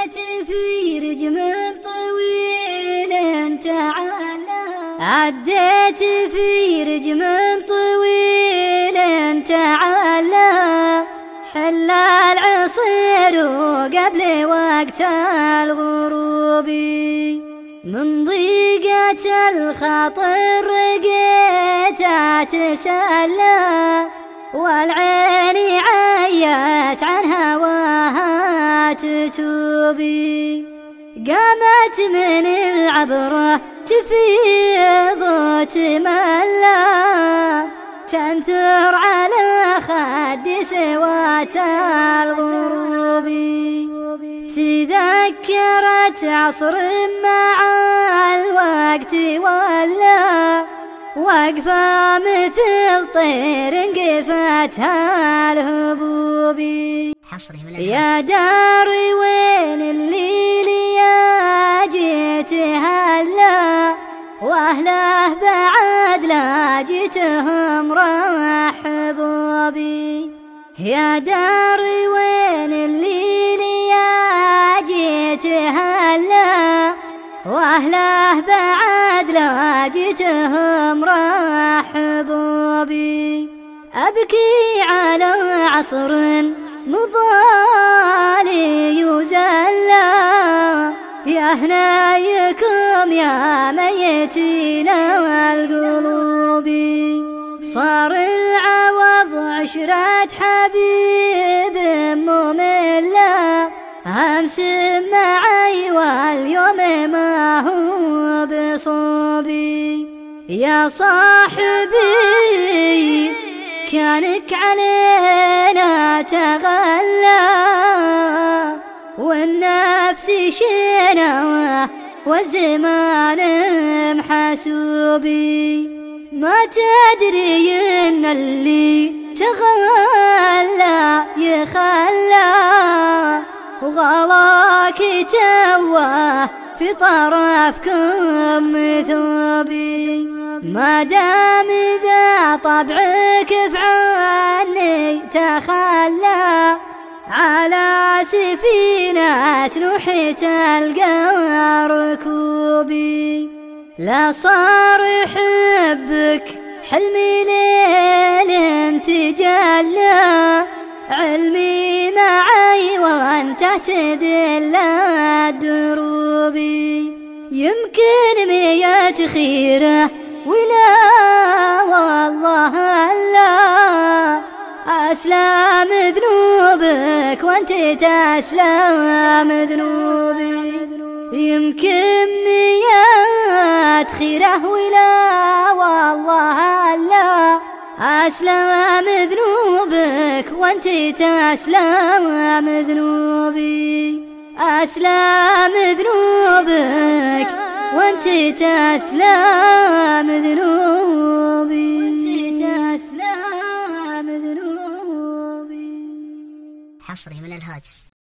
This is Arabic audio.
عديت في رجم طويل تعالى، عديت في رجم طويل تعالى، حل العصير وقبل وقت الغروب، من ضيقة الخاطر رقيت أتسلى، والعين عيت عن هواها تتوبي، قامت من العبرة تفيض وتملى، تنثر على خد سوات الغروب، تذكرت عصر مع الوقت ولا، واقفة مثل طير انقفتها الهبوب. يا داري وين الليل يا جيت هلا، واهله بعد لا جيتهم رحبوا بي، يا داري وين الليل يا جيت هلا، واهله بعد لا جيتهم رحبوا بي، ابكي على عصر مضالي يزلى، يا هنايكم يا ميتين القلوب، صار العوض عشرة حبيب مملة، أمس معي واليوم ما هو بصوبي، يا صاحبي كانك علينا تغلى، والنفس شنوة والزمان محسوبي، ما تدري ان اللي تغلى يخلى، وغلاك توه في طرفكم مثوبي، ما دام ذا طبعك فعني تخلى، على سفينة نوح تلقى ركوبي، لا صار حبك حلمي ليل تجلى، علمي معي وانت تدل الدروبي، يمكن 100 خيره ولا والله لا، أسلم ذنوبك وانت تسلم ذنوبي، يمكن 100 خيره ولا والله لا، أسلم ذنوبك وانت تسلم ذنوبي، أسلم ذنوبك وانت تسلم ذنوبي، حصري من الهاجس.